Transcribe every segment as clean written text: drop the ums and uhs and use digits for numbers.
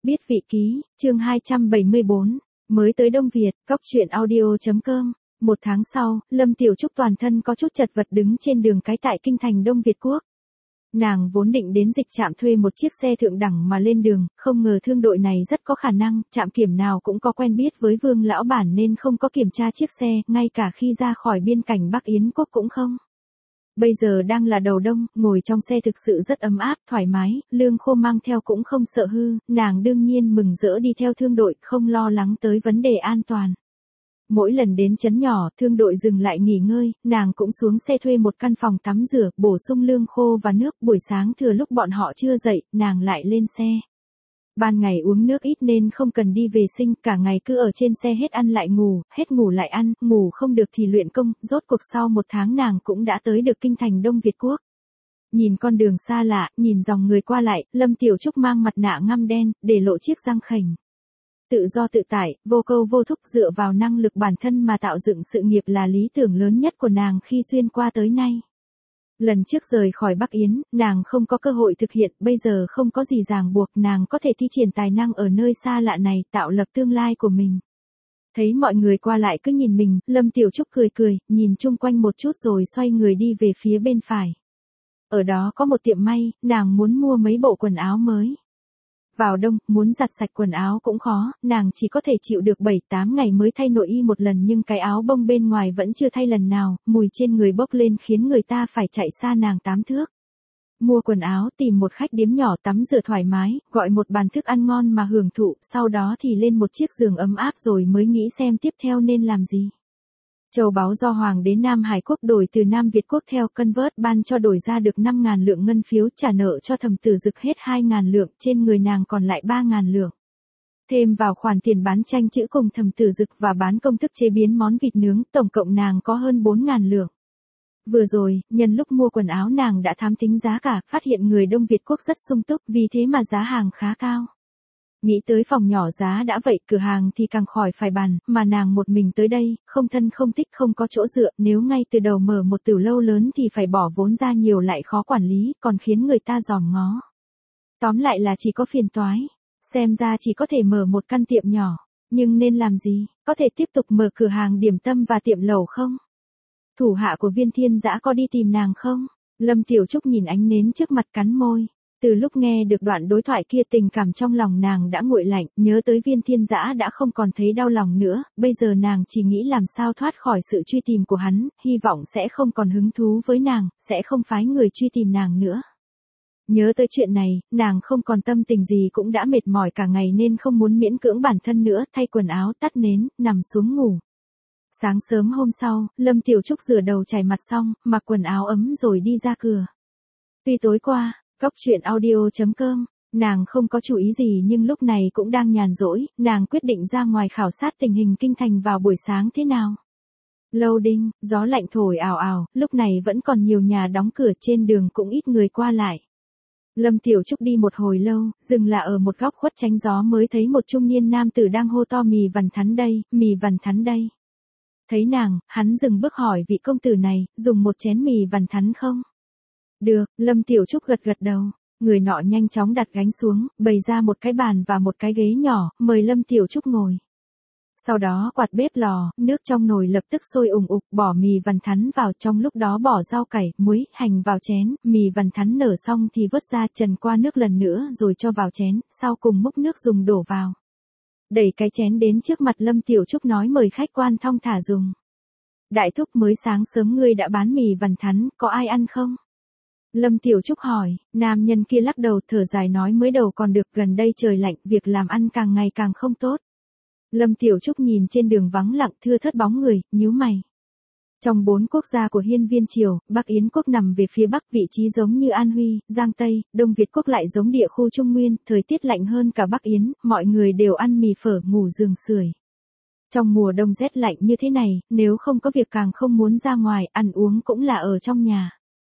Biết vị ký, chương 274, mới tới Đông Việt, Cóc Truyện Audio.com. Một tháng sau, Lâm Tiểu Trúc toàn thân có chút chật vật đứng trên đường cái tại kinh thành Đông Việt Quốc. Nàng vốn định đến dịch trạm thuê một chiếc xe thượng đẳng mà lên đường, không ngờ thương đội này rất có khả năng, trạm kiểm nào cũng có quen biết với Vương lão bản nên không có kiểm tra chiếc xe, ngay cả khi ra khỏi biên cảnh Bắc Yến Quốc cũng không. Bây giờ đang là đầu đông, ngồi trong xe thực sự rất ấm áp, thoải mái, lương khô mang theo cũng không sợ hư, nàng đương nhiên mừng rỡ đi theo thương đội, không lo lắng tới vấn đề an toàn. Mỗi lần đến trấn nhỏ, thương đội dừng lại nghỉ ngơi, nàng cũng xuống xe thuê một căn phòng tắm rửa, bổ sung lương khô và nước, buổi sáng thừa lúc bọn họ chưa dậy, nàng lại lên xe. Ban ngày uống nước ít nên không cần đi vệ sinh, cả ngày cứ ở trên xe hết ăn lại ngủ, hết ngủ lại ăn, ngủ không được thì luyện công, rốt cuộc sau một tháng nàng cũng đã tới được kinh thành Đông Việt Quốc. Nhìn con đường xa lạ, nhìn dòng người qua lại, Lâm Tiểu Trúc mang mặt nạ ngăm đen, để lộ chiếc răng khểnh. Tự do tự tại, vô câu vô thúc dựa vào năng lực bản thân mà tạo dựng sự nghiệp là lý tưởng lớn nhất của nàng khi xuyên qua tới nay. Lần trước rời khỏi Bắc Yến, nàng không có cơ hội thực hiện, bây giờ không có gì ràng buộc, nàng có thể thi triển tài năng ở nơi xa lạ này, tạo lập tương lai của mình. Thấy mọi người qua lại cứ nhìn mình, Lâm Tiểu Trúc cười cười, nhìn chung quanh một chút rồi xoay người đi về phía bên phải. Ở đó có một tiệm may, nàng muốn mua mấy bộ quần áo mới. Vào đông, muốn giặt sạch quần áo cũng khó, nàng chỉ có thể chịu được 7-8 ngày mới thay nội y một lần nhưng cái áo bông bên ngoài vẫn chưa thay lần nào, mùi trên người bốc lên khiến người ta phải chạy xa nàng 8 thước. Mua quần áo, tìm một khách điếm nhỏ tắm rửa thoải mái, gọi một bàn thức ăn ngon mà hưởng thụ, sau đó thì lên một chiếc giường ấm áp rồi mới nghĩ xem tiếp theo nên làm gì. Châu báu do Hoàng đế Nam Hải Quốc đổi từ Nam Việt Quốc theo cân vớt ban cho đổi ra được 5.000 lượng ngân phiếu, trả nợ cho Thẩm Tử Dực hết 2.000 lượng, trên người nàng còn lại 3.000 lượng. Thêm vào khoản tiền bán tranh chữ cùng Thẩm Tử Dực và bán công thức chế biến món vịt nướng, tổng cộng nàng có hơn 4.000 lượng. Vừa rồi, nhân lúc mua quần áo nàng đã thám tính giá cả, phát hiện người Đông Việt Quốc rất sung túc, vì thế mà giá hàng khá cao. Nghĩ tới phòng nhỏ giá đã vậy, cửa hàng thì càng khỏi phải bàn, mà nàng một mình tới đây, không thân không thích không có chỗ dựa, nếu ngay từ đầu mở một tiểu lâu lớn thì phải bỏ vốn ra nhiều lại khó quản lý, còn khiến người ta dòm ngó. Tóm lại là chỉ có phiền toái, xem ra chỉ có thể mở một căn tiệm nhỏ, nhưng nên làm gì, có thể tiếp tục mở cửa hàng điểm tâm và tiệm lẩu không? Thủ hạ của Viên Thiên Dã có đi tìm nàng không? Lâm Tiểu Trúc nhìn ánh nến trước mặt cắn môi. Từ lúc nghe được đoạn đối thoại kia tình cảm trong lòng nàng đã nguội lạnh, nhớ tới Viên Thiên Dã đã không còn thấy đau lòng nữa, bây giờ nàng chỉ nghĩ làm sao thoát khỏi sự truy tìm của hắn, hy vọng sẽ không còn hứng thú với nàng, sẽ không phái người truy tìm nàng nữa. Nhớ tới chuyện này, nàng không còn tâm tình gì cũng đã mệt mỏi cả ngày nên không muốn miễn cưỡng bản thân nữa, thay quần áo tắt nến, nằm xuống ngủ. Sáng sớm hôm sau, Lâm Tiểu Trúc rửa đầu chải mặt xong, mặc quần áo ấm rồi đi ra cửa. Tuy tối qua, Cóc Truyện Audio.com, nàng không có chủ ý gì nhưng lúc này cũng đang nhàn rỗi, nàng quyết định ra ngoài khảo sát tình hình kinh thành vào buổi sáng thế nào. Loading, gió lạnh thổi ào ào, lúc này vẫn còn nhiều nhà đóng cửa, trên đường cũng ít người qua lại. Lâm Tiểu Trúc đi một hồi lâu, dừng là ở một góc khuất tránh gió mới thấy một trung niên nam tử đang hô to mì vằn thắn đây, mì vằn thắn đây. Thấy nàng, hắn dừng bước hỏi vị công tử này, dùng một chén mì vằn thắn không? Được, Lâm Tiểu Trúc gật gật đầu, người nọ nhanh chóng đặt gánh xuống, bày ra một cái bàn và một cái ghế nhỏ, mời Lâm Tiểu Trúc ngồi. Sau đó quạt bếp lò, nước trong nồi lập tức sôi ùng ục, bỏ mì vằn thắn vào, trong lúc đó bỏ rau cải, muối, hành vào chén, mì vằn thắn nở xong thì vớt ra trần qua nước lần nữa rồi cho vào chén, sau cùng múc nước dùng đổ vào. Đẩy cái chén đến trước mặt Lâm Tiểu Trúc nói mời khách quan thong thả dùng. Đại thúc mới sáng sớm ngươi đã bán mì vằn thắn, có ai ăn không? Lâm Tiểu Trúc hỏi, nam nhân kia lắc đầu thở dài nói mới đầu còn được, gần đây trời lạnh, việc làm ăn càng ngày càng không tốt. Lâm Tiểu Trúc nhìn trên đường vắng lặng thưa thớt bóng người, nhíu mày. Trong 4 quốc gia của Hiên Viên Triều, Bắc Yến Quốc nằm về phía bắc, vị trí giống như An Huy, Giang Tây, Đông Việt Quốc lại giống địa khu Trung Nguyên, thời tiết lạnh hơn cả Bắc Yến, mọi người đều ăn mì phở, ngủ giường sưởi. Trong mùa đông rét lạnh như thế này, nếu không có việc càng không muốn ra ngoài, ăn uống cũng là ở trong nhà.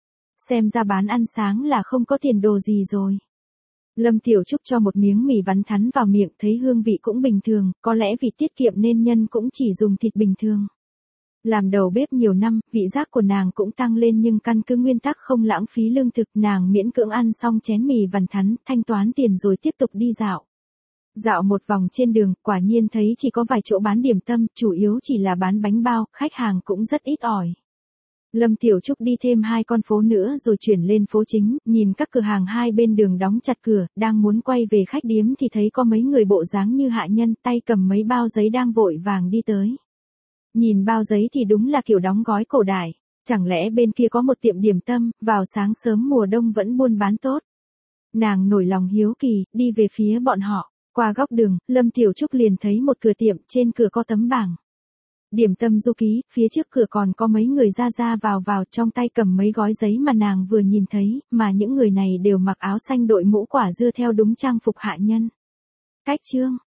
Xem ra bán ăn sáng là không có tiền đồ gì rồi. Lâm Tiểu Trúc cho một miếng mì vắn thắn vào miệng, thấy hương vị cũng bình thường, có lẽ vì tiết kiệm nên nhân cũng chỉ dùng thịt bình thường. Làm đầu bếp nhiều năm, vị giác của nàng cũng tăng lên nhưng căn cứ nguyên tắc không lãng phí lương thực, nàng miễn cưỡng ăn xong chén mì vằn thắn, thanh toán tiền rồi tiếp tục đi dạo. Dạo một vòng trên đường, quả nhiên thấy chỉ có vài chỗ bán điểm tâm, chủ yếu chỉ là bán bánh bao, khách hàng cũng rất ít ỏi. Lâm Tiểu Trúc đi thêm 2 con phố nữa rồi chuyển lên phố chính, nhìn các cửa hàng hai bên đường đóng chặt cửa, đang muốn quay về khách điếm thì thấy có mấy người bộ dáng như hạ nhân, tay cầm mấy bao giấy đang vội vàng đi tới. Nhìn bao giấy thì đúng là kiểu đóng gói cổ đại, chẳng lẽ bên kia có một tiệm điểm tâm, vào sáng sớm mùa đông vẫn buôn bán tốt. Nàng nổi lòng hiếu kỳ, đi về phía bọn họ, qua góc đường, Lâm Tiểu Trúc liền thấy một cửa tiệm, trên cửa có tấm bảng. Điểm tâm du ký, phía trước cửa còn có mấy người ra ra vào vào trong tay cầm mấy gói giấy mà nàng vừa nhìn thấy, mà những người này đều mặc áo xanh đội mũ quả dưa theo đúng trang phục hạ nhân. Cách chương